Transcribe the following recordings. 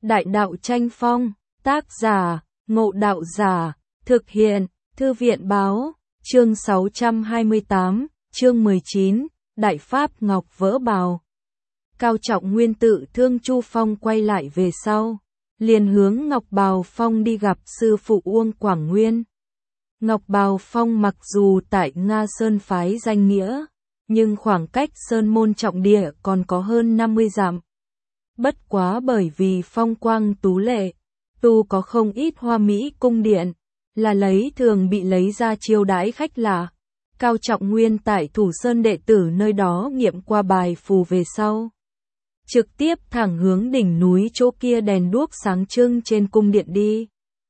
Đại đạo tranh phong, tác giả, Ngộ Đạo Giả, thực hiện, Thư viện báo, chương 628, chương 19, Đại Pháp Ngọc vỡ bào. Cao Trọng Nguyên tự thương Chu Phong quay lại về sau, liền hướng Ngọc Bào Phong đi gặp sư phụ Uông Quảng Nguyên. Ngọc Bào Phong mặc dù tại Nga Sơn phái danh nghĩa, nhưng khoảng cách Sơn môn trọng địa còn có hơn 50 dặm. Bất quá bởi vì phong quang tú lệ, tu có không ít hoa mỹ cung điện, là lấy thường bị lấy ra chiêu đãi khách lạ. Cao Trọng Nguyên tại Thủ Sơn đệ tử nơi đó nghiệm qua bài phù về sau, trực tiếp thẳng hướng đỉnh núi chỗ kia đèn đuốc sáng trưng trên cung điện đi.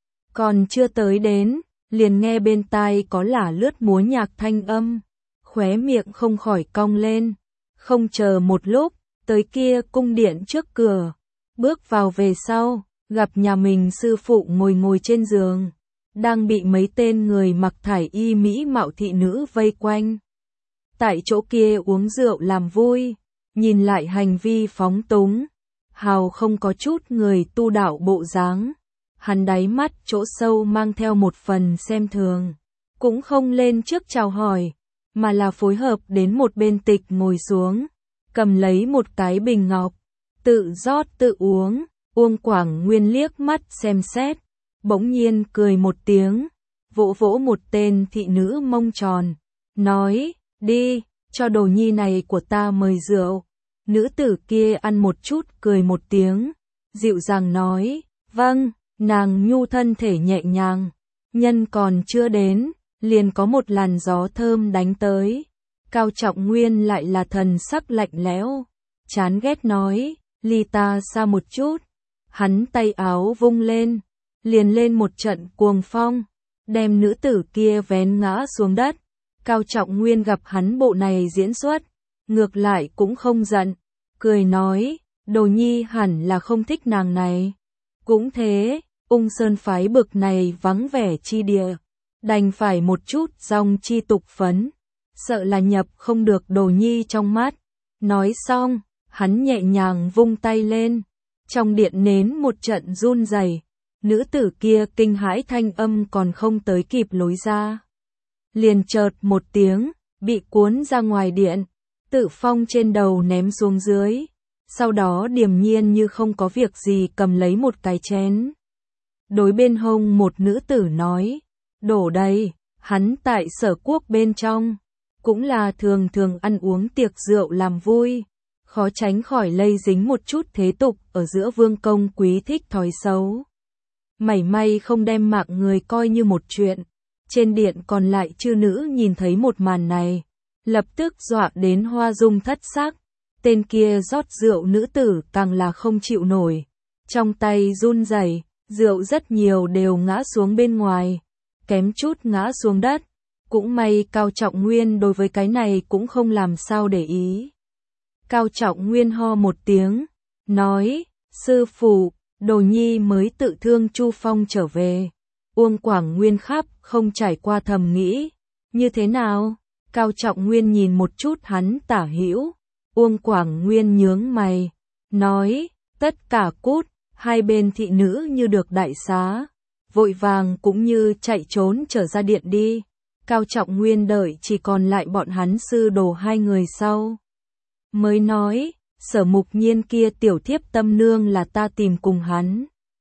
Còn chưa tới đến, liền nghe bên tai có lả lướt múa nhạc thanh âm, khóe miệng không khỏi cong lên. Không chờ một lúc, tới kia cung điện trước cửa, bước vào về sau, gặp nhà mình sư phụ ngồi trên giường, đang bị mấy tên người mặc thải y mỹ mạo thị nữ vây quanh. Tại chỗ kia uống rượu làm vui, nhìn lại hành vi phóng túng, hào không có chút người tu đạo bộ dáng. Hắn đáy mắt chỗ sâu mang theo một phần xem thường, cũng không lên trước chào hỏi, mà là phối hợp đến một bên tịch ngồi xuống, cầm lấy một cái bình ngọc, tự rót tự uống. Uông Quảng Nguyên liếc mắt xem xét, bỗng nhiên cười một tiếng, vỗ vỗ một tên thị nữ mông tròn, nói, đi, cho đồ nhi này của ta mời rượu. Nữ tử kia ăn một chút cười một tiếng, dịu dàng nói, vâng. Nàng nhu thân thể nhẹ nhàng, nhân còn chưa đến, liền có một làn gió thơm đánh tới. Cao Trọng Nguyên lại là thần sắc lạnh lẽo, chán ghét nói, ly ta xa một chút. Hắn tay áo vung lên, liền lên một trận cuồng phong, đem nữ tử kia vén ngã xuống đất. Cao Trọng Nguyên gặp hắn bộ này diễn xuất, ngược lại cũng không giận, cười nói, đồ nhi hẳn là không thích nàng này. Cũng thế, Ung Sơn phái bực này vắng vẻ chi địa, đành phải một chút dòng chi tục phấn, sợ là nhập không được đồ nhi trong mắt. Nói xong, hắn nhẹ nhàng vung tay lên, trong điện nến một trận run rẩy, nữ tử kia kinh hãi thanh âm còn không tới kịp lối ra, liền chợt một tiếng, bị cuốn ra ngoài điện, tự phong trên đầu ném xuống dưới, sau đó điềm nhiên như không có việc gì cầm lấy một cái chén. Đối bên hông một nữ tử nói, đổ đây. Hắn tại Sở Quốc bên trong, cũng là thường ăn uống tiệc rượu làm vui, khó tránh khỏi lây dính một chút thế tục ở giữa vương công quý thích thói xấu. Mảy may không đem mạng người coi như một chuyện. Trên điện còn lại chư nữ nhìn thấy một màn này, lập tức dọa đến hoa dung thất sắc. Tên kia rót rượu nữ tử càng là không chịu nổi, trong tay run rẩy, rượu rất nhiều đều ngã xuống bên ngoài, kém chút ngã xuống đất. Cũng may Cao Trọng Nguyên đối với cái này cũng không làm sao để ý. Cao Trọng Nguyên ho một tiếng, nói, sư phụ, đồ nhi mới tự thương Chu Phong trở về. Uông Quảng Nguyên khắp không trải qua thầm nghĩ, như thế nào? Cao Trọng Nguyên nhìn một chút hắn tả hữu, Uông Quảng Nguyên nhướng mày, nói, tất cả cút. Hai bên thị nữ như được đại xá, vội vàng cũng như chạy trốn trở ra điện đi. Cao Trọng Nguyên đợi chỉ còn lại bọn hắn sư đồ hai người sau, mới nói, Sở Mục Nhiên kia tiểu thiếp tâm nương là ta tìm cùng hắn.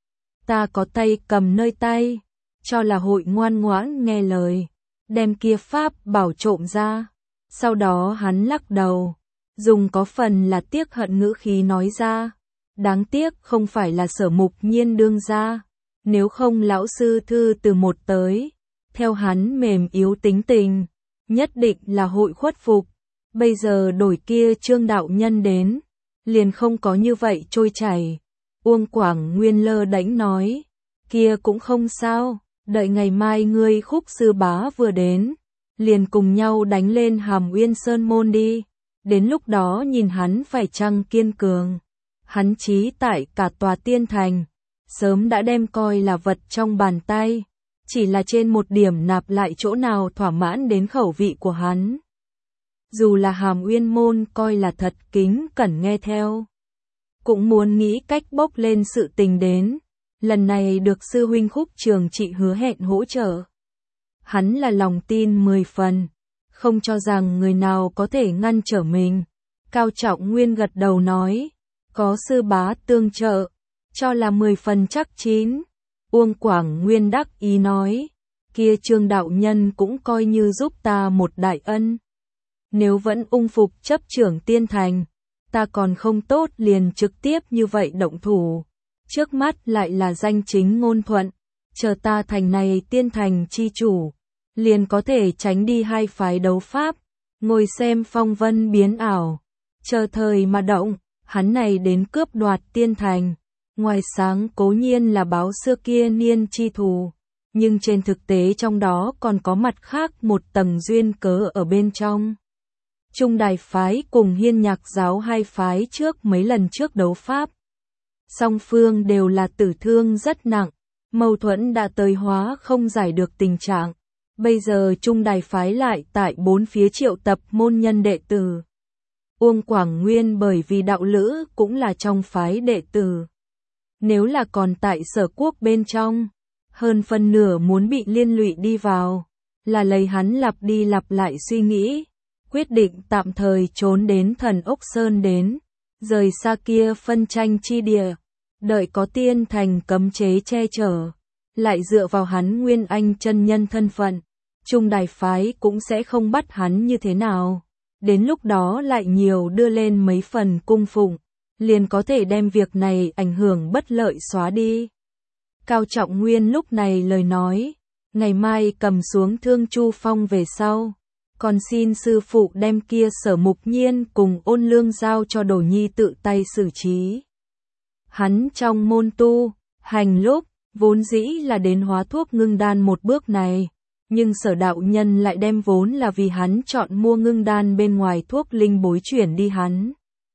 Ta có tay cầm nơi tay, cho là hội ngoan ngoãn nghe lời, đem kia pháp bảo trộm ra. Sau đó hắn lắc đầu, dùng có phần là tiếc hận ngữ khí nói ra, đáng tiếc không phải là Sở Mục Nhiên đương ra, nếu không lão sư thư từ một tới, theo hắn mềm yếu tính tình, nhất định là hội khuất phục. Bây giờ đổi kia Trương đạo nhân đến, liền không có như vậy trôi chảy. Uông Quảng Nguyên lơ đễnh nói, kia cũng không sao, đợi ngày mai ngươi Khúc sư bá vừa đến, liền cùng nhau đánh lên Hàm Uyên Sơn môn đi, đến lúc đó nhìn hắn phải chăng kiên cường. Hắn chí tại cả tòa tiên thành, sớm đã đem coi là vật trong bàn tay, chỉ là trên một điểm nạp lại chỗ nào thỏa mãn đến khẩu vị của hắn. Dù là Hàm Uyên môn coi là thật kính cẩn nghe theo, cũng muốn nghĩ cách bốc lên sự tình đến. Lần này được sư huynh Khúc Trường Trị hứa hẹn hỗ trợ. Hắn là lòng tin 10 phần, không cho rằng người nào có thể ngăn trở mình. Cao Trọng Nguyên gật đầu nói, có sư bá tương trợ, cho là 10 phần chắc chín. Uông Quảng Nguyên đắc ý nói, kia Trương đạo nhân cũng coi như giúp ta một đại ân. Nếu vẫn ung phục chấp trưởng Tiên Thành, ta còn không tốt liền trực tiếp như vậy động thủ. Trước mắt lại là danh chính ngôn thuận, chờ ta thành này Tiên Thành chi chủ, liền có thể tránh đi hai phái đấu pháp, ngồi xem phong vân biến ảo. Chờ thời mà động, hắn này đến cướp đoạt Tiên Thành. Ngoài sáng cố nhiên là báo xưa kia niên chi thù, nhưng trên thực tế trong đó còn có mặt khác một tầng duyên cớ ở bên trong. Trung Đài phái cùng Hiên Nhạc giáo hai phái trước mấy lần trước đấu pháp, song phương đều là tử thương rất nặng, mâu thuẫn đã tới hóa không giải được tình trạng. Bây giờ Trung Đài phái lại tại bốn phía triệu tập môn nhân đệ tử. Uông Quảng Nguyên bởi vì đạo lữ cũng là trong phái đệ tử. Nếu là còn tại Sở Quốc bên trong, hơn phân nửa muốn bị liên lụy đi vào, là lấy hắn lặp đi lặp lại suy nghĩ, quyết định tạm thời trốn đến Thần Ốc Sơn đến, rời xa kia phân tranh chi địa, đợi có Tiên Thành cấm chế che chở, lại dựa vào hắn Nguyên Anh chân nhân thân phận, Trung Đài phái cũng sẽ không bắt hắn như thế nào. Đến lúc đó lại nhiều đưa lên mấy phần cung phụng, liền có thể đem việc này ảnh hưởng bất lợi xóa đi. Cao Trọng Nguyên lúc này lời nói, ngày mai cầm xuống Thương Chu Phong về sau, còn xin sư phụ đem kia Sở Mục Nhiên cùng Ôn Lương giao cho Đồ Nhi tự tay xử trí. Hắn trong môn tu, hành lúc, vốn dĩ là đến hóa thuốc ngưng đan một bước này, nhưng Sở đạo nhân lại đem vốn là vì hắn chọn mua ngưng đan bên ngoài thuốc linh bối chuyển đi hắn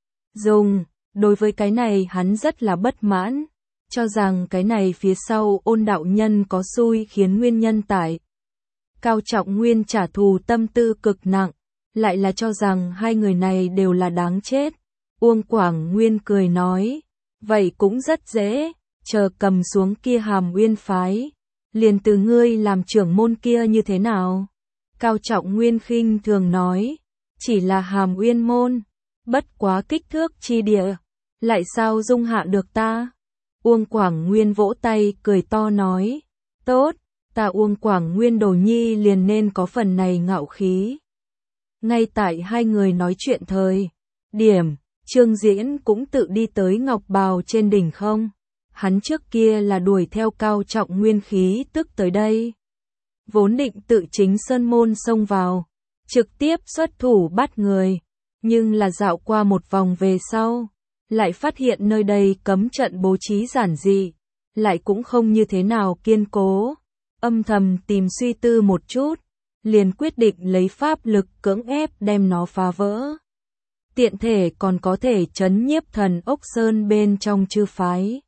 dùng. Đối với cái này hắn rất là bất mãn, cho rằng cái này phía sau Ôn đạo nhân có xui khiến nguyên nhân tại. Cao Trọng Nguyên trả thù tâm tư cực nặng, lại là cho rằng hai người này đều là đáng chết. Uông Quảng Nguyên cười nói, vậy cũng rất dễ, chờ cầm xuống kia Hàm Uyên phái, liền từ ngươi làm trưởng môn kia như thế nào? Cao Trọng Nguyên khinh thường nói, chỉ là Hàm Uyên môn, bất quá kích thước chi địa, lại sao dung hạ được ta? Uông Quảng Nguyên vỗ tay cười to nói, tốt, ta Uông Quảng Nguyên Đồ Nhi liền nên có phần này ngạo khí. Ngay tại hai người nói chuyện thời điểm, Trương Diễn cũng tự đi tới Ngọc Bào trên đỉnh không. Hắn trước kia là đuổi theo Cao Trọng Nguyên khí tức tới đây. Vốn định tự chính sơn môn xông vào, trực tiếp xuất thủ bắt người, nhưng là dạo qua một vòng về sau, lại phát hiện nơi đây cấm trận bố trí giản dị, lại cũng không như thế nào kiên cố. Âm thầm tìm suy tư một chút, liền quyết định lấy pháp lực cưỡng ép đem nó phá vỡ. Tiện thể còn có thể trấn nhiếp Thần Ốc Sơn bên trong chư phái.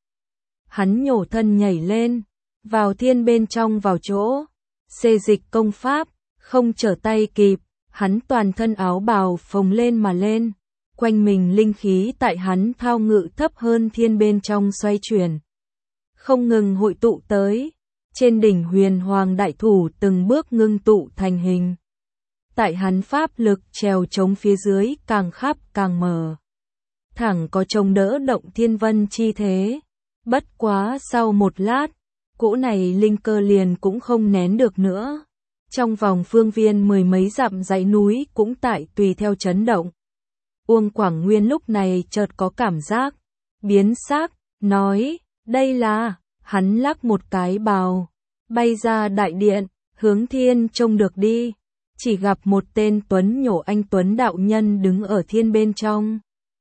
Hắn nhổ thân nhảy lên, vào thiên bên trong vào chỗ, xê dịch công pháp, không trở tay kịp, hắn toàn thân áo bào phồng lên mà lên, quanh mình linh khí tại hắn thao ngự thấp hơn thiên bên trong xoay chuyển. Không ngừng hội tụ tới, trên đỉnh Huyền Hoàng đại thủ từng bước ngưng tụ thành hình. Tại hắn pháp lực trèo chống phía dưới càng khắp càng mở. Thẳng có trông đỡ động thiên vân chi thế. Bất quá sau một lát, cỗ này linh cơ liền cũng không nén được nữa. Trong vòng phương viên mười mấy dặm dãy núi cũng tại tùy theo chấn động. Uông Quảng Nguyên lúc này chợt có cảm giác biến sắc, nói, đây là, hắn lắc một cái bào, bay ra đại điện, hướng thiên trông được đi, chỉ gặp một tên tuấn nhổ anh tuấn đạo nhân đứng ở thiên bên trong.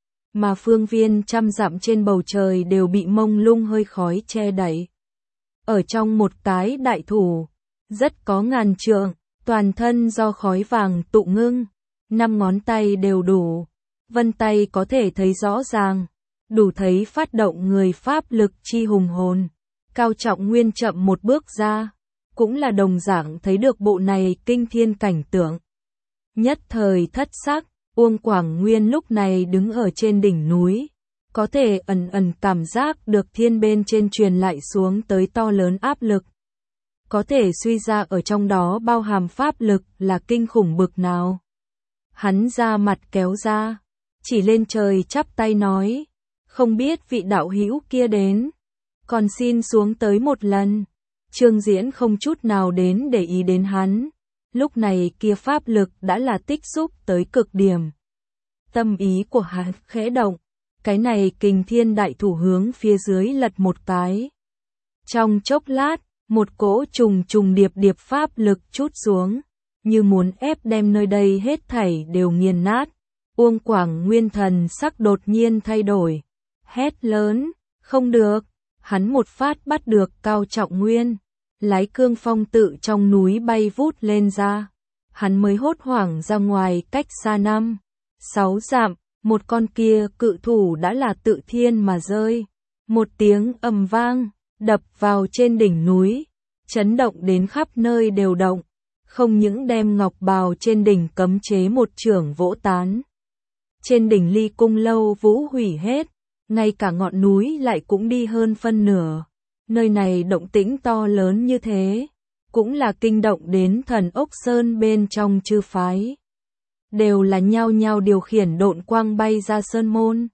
Mà phương viên trăm dặm trên bầu trời đều bị mông lung hơi khói che đậy. Ở trong một cái đại thủ, rất có ngàn trượng, toàn thân do khói vàng tụ ngưng, 5 ngón tay đều đủ, vân tay có thể thấy rõ ràng, đủ thấy phát động người pháp lực chi hùng hồn. Cao Trọng Nguyên chậm một bước ra, cũng là đồng dạng thấy được bộ này kinh thiên cảnh tượng. Nhất thời thất sắc, Uông Quảng Nguyên lúc này đứng ở trên đỉnh núi, có thể ẩn ẩn cảm giác được thiên bên trên truyền lại xuống tới to lớn áp lực. Có thể suy ra ở trong đó bao hàm pháp lực là kinh khủng bực nào. Hắn ra mặt kéo ra, chỉ lên trời chắp tay nói, không biết vị đạo hữu kia đến, còn xin xuống tới một lần. Trương Diễn không chút nào đến để ý đến hắn, lúc này kia pháp lực đã là tích xúc tới cực điểm. Tâm ý của hắn khẽ động, cái này kình thiên đại thủ hướng phía dưới lật một cái. Trong chốc lát, một cỗ trùng trùng điệp điệp pháp lực trút xuống, như muốn ép đem nơi đây hết thảy đều nghiền nát. Uông Quảng Nguyên thần sắc đột nhiên thay đổi, hét lớn, không được, hắn một phát bắt được Cao Trọng Nguyên, lái cương phong tự trong núi bay vút lên ra. Hắn mới hốt hoảng ra ngoài cách xa 5-6 dặm, một con kia cự thủ đã là tự thiên mà rơi. Một tiếng ầm vang, đập vào trên đỉnh núi, chấn động đến khắp nơi đều động, không những đem ngọc bào trên đỉnh cấm chế một chưởng vỗ tán. Trên đỉnh Ly Cung lâu vũ hủy hết, ngay cả ngọn núi lại cũng đi hơn phân nửa. Nơi này động tĩnh to lớn như thế, cũng là kinh động đến Thần Ốc Sơn bên trong chư phái. Đều là nhao nhao điều khiển độn quang bay ra sơn môn.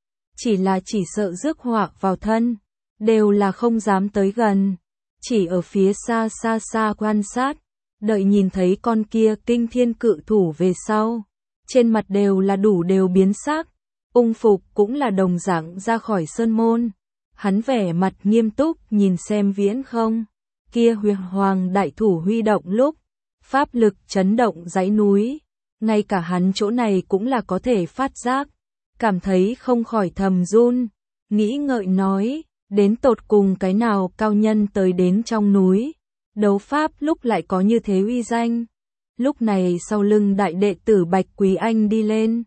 Chỉ sợ rước họa vào thân, đều là không dám tới gần, chỉ ở phía xa xa xa quan sát, đợi nhìn thấy con kia kinh thiên cự thủ về sau. Trên mặt đều là đủ đều biến sắc, Ung Phục cũng là đồng dạng ra khỏi sơn môn. Hắn vẻ mặt nghiêm túc nhìn xem viễn không, kia huyền hoàng đại thủ huy động lúc, pháp lực chấn động dãy núi, ngay cả hắn chỗ này cũng là có thể phát giác, cảm thấy không khỏi thầm run, nghĩ ngợi nói, đến tột cùng cái nào cao nhân tới đến trong núi, đấu pháp lúc lại có như thế uy danh. Lúc này sau lưng đại đệ tử Bạch Quý Anh đi lên,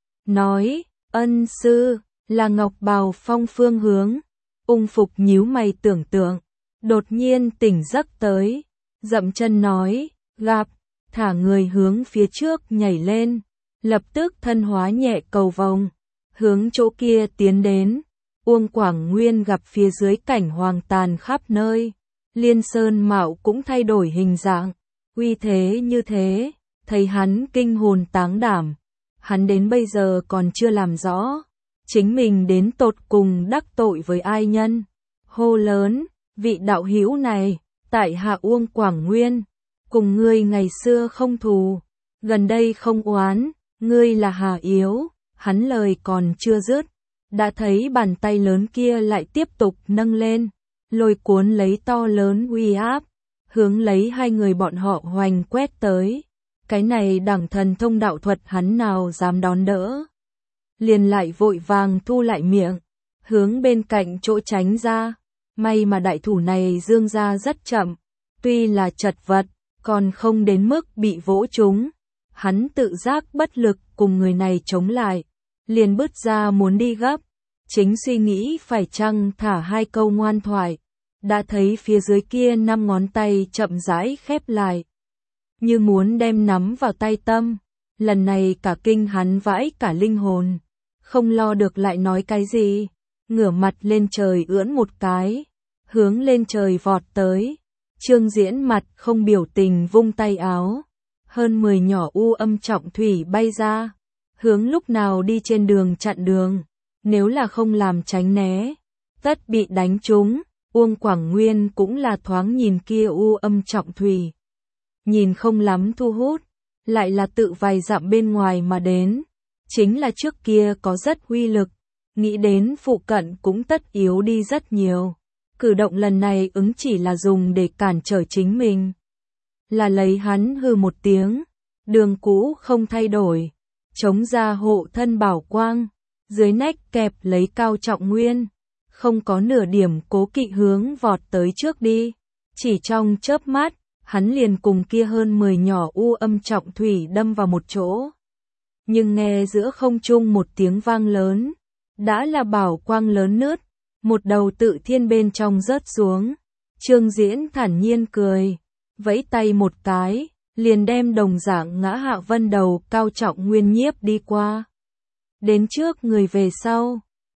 nói, ân sư, là Ngọc Bào Phong phương hướng. Ung Phục nhíu mày tưởng tượng, đột nhiên tỉnh giấc tới, dậm chân nói, gặp, thả người hướng phía trước nhảy lên, lập tức thân hóa nhẹ cầu vồng, hướng chỗ kia tiến đến. Uông Quảng Nguyên gặp phía dưới cảnh hoàng tàn khắp nơi, Liên Sơn Mạo cũng thay đổi hình dạng, uy thế như thế, thấy hắn kinh hồn táng đảm, hắn đến bây giờ còn chưa làm rõ, chính mình đến tột cùng đắc tội với ai nhân. Hô lớn, vị đạo hữu này, tại hạ Uông Quảng Nguyên, cùng ngươi ngày xưa không thù, gần đây không oán, ngươi là Hà Yếu. Hắn lời còn chưa dứt, đã thấy bàn tay lớn kia lại tiếp tục nâng lên, lôi cuốn lấy to lớn uy áp, hướng lấy hai người bọn họ hoành quét tới. Cái này đẳng thần thông đạo thuật hắn nào dám đón đỡ. Liền lại vội vàng thu lại miệng, hướng bên cạnh chỗ tránh ra. May mà đại thủ này dương ra rất chậm, tuy là chật vật, còn không đến mức bị vỗ trúng. Hắn tự giác bất lực cùng người này chống lại, liền bứt ra muốn đi gấp, chính suy nghĩ phải chăng thả hai câu ngoan thoại, đã thấy phía dưới kia 5 ngón tay chậm rãi khép lại, như muốn đem nắm vào tay tâm. Lần này cả kinh hắn vãi cả linh hồn, không lo được lại nói cái gì, ngửa mặt lên trời ưỡn một cái, hướng lên trời vọt tới. Trương Diễn mặt không biểu tình vung tay áo, hơn 10 nhỏ u âm trọng thủy bay ra, hướng lúc nào đi trên đường chặn đường, nếu là không làm tránh né, tất bị đánh trúng. Uông Quảng Nguyên cũng là thoáng nhìn kia u âm trọng thủy, nhìn không lắm thu hút, lại là tự vài dặm bên ngoài mà đến, chính là trước kia có rất uy lực, nghĩ đến phụ cận cũng tất yếu đi rất nhiều. Cử động lần này ứng chỉ là dùng để cản trở chính mình. Là lấy hắn hừ một tiếng, đường cũ không thay đổi, chống ra hộ thân bảo quang, dưới nách kẹp lấy Cao Trọng Nguyên, không có nửa điểm cố kỵ hướng vọt tới trước đi. Chỉ trong chớp mắt, hắn liền cùng kia hơn 10 nhỏ u âm trọng thủy đâm vào một chỗ. Nhưng nghe giữa không trung một tiếng vang lớn, đã là bảo quang lớn nứt, một đầu tự thiên bên trong rớt xuống. Trương Diễn thản nhiên cười, vẫy tay một cái, liền đem đồng dạng ngã hạ vân đầu Cao Trọng Nguyên nhiếp đi qua. Đến trước người về sau,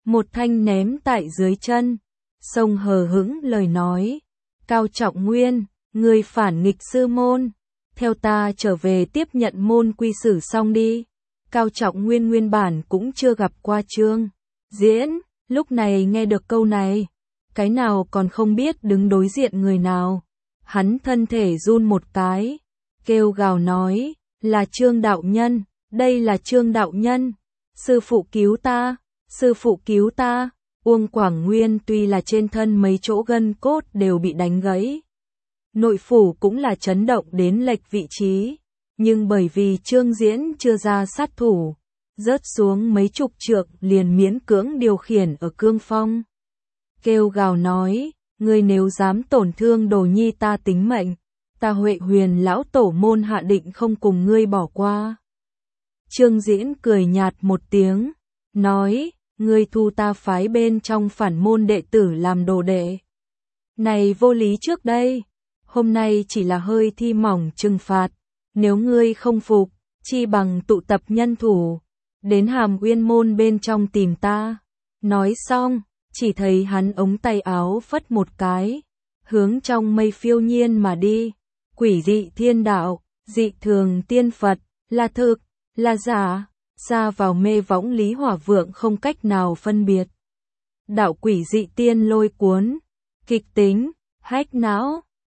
một thanh ném tại dưới chân. Sông hờ hững lời nói, Cao Trọng Nguyên, người phản nghịch sư môn, theo ta trở về tiếp nhận môn quy sử xong đi. Cao Trọng Nguyên nguyên bản cũng chưa gặp qua Trương Diễn, lúc này nghe được câu này, cái nào còn không biết đứng đối diện người nào. Hắn thân thể run một cái, kêu gào nói, là Trương đạo nhân, đây là Trương đạo nhân, sư phụ cứu ta, sư phụ cứu ta. Uông Quảng Nguyên tuy là trên thân mấy chỗ gân cốt đều bị đánh gãy, nội phủ cũng là chấn động đến lệch vị trí, nhưng bởi vì Trương Diễn chưa ra sát thủ, rớt xuống mấy chục trượng liền miễn cưỡng điều khiển ở cương phong. Kêu gào nói, ngươi nếu dám tổn thương đồ nhi ta tính mệnh, ta Huệ Huyền lão tổ môn hạ định không cùng ngươi bỏ qua. Trương Diễn cười nhạt một tiếng, nói, ngươi thu ta phái bên trong phản môn đệ tử làm đồ đệ. Này vô lý trước đây, hôm nay chỉ là hơi thi mỏng trừng phạt, nếu ngươi không phục, chi bằng tụ tập nhân thủ, đến Hàm Uyên môn bên trong tìm ta. Nói xong, chỉ thấy hắn ống tay áo phất một cái, hướng trong mây phiêu nhiên mà đi. Quỷ dị thiên đạo, dị thường tiên Phật, là thực, là giả, xa vào mê võng Lý Hỏa Vượng không cách nào phân biệt. Đạo quỷ dị tiên lôi cuốn, kịch tính, hách não.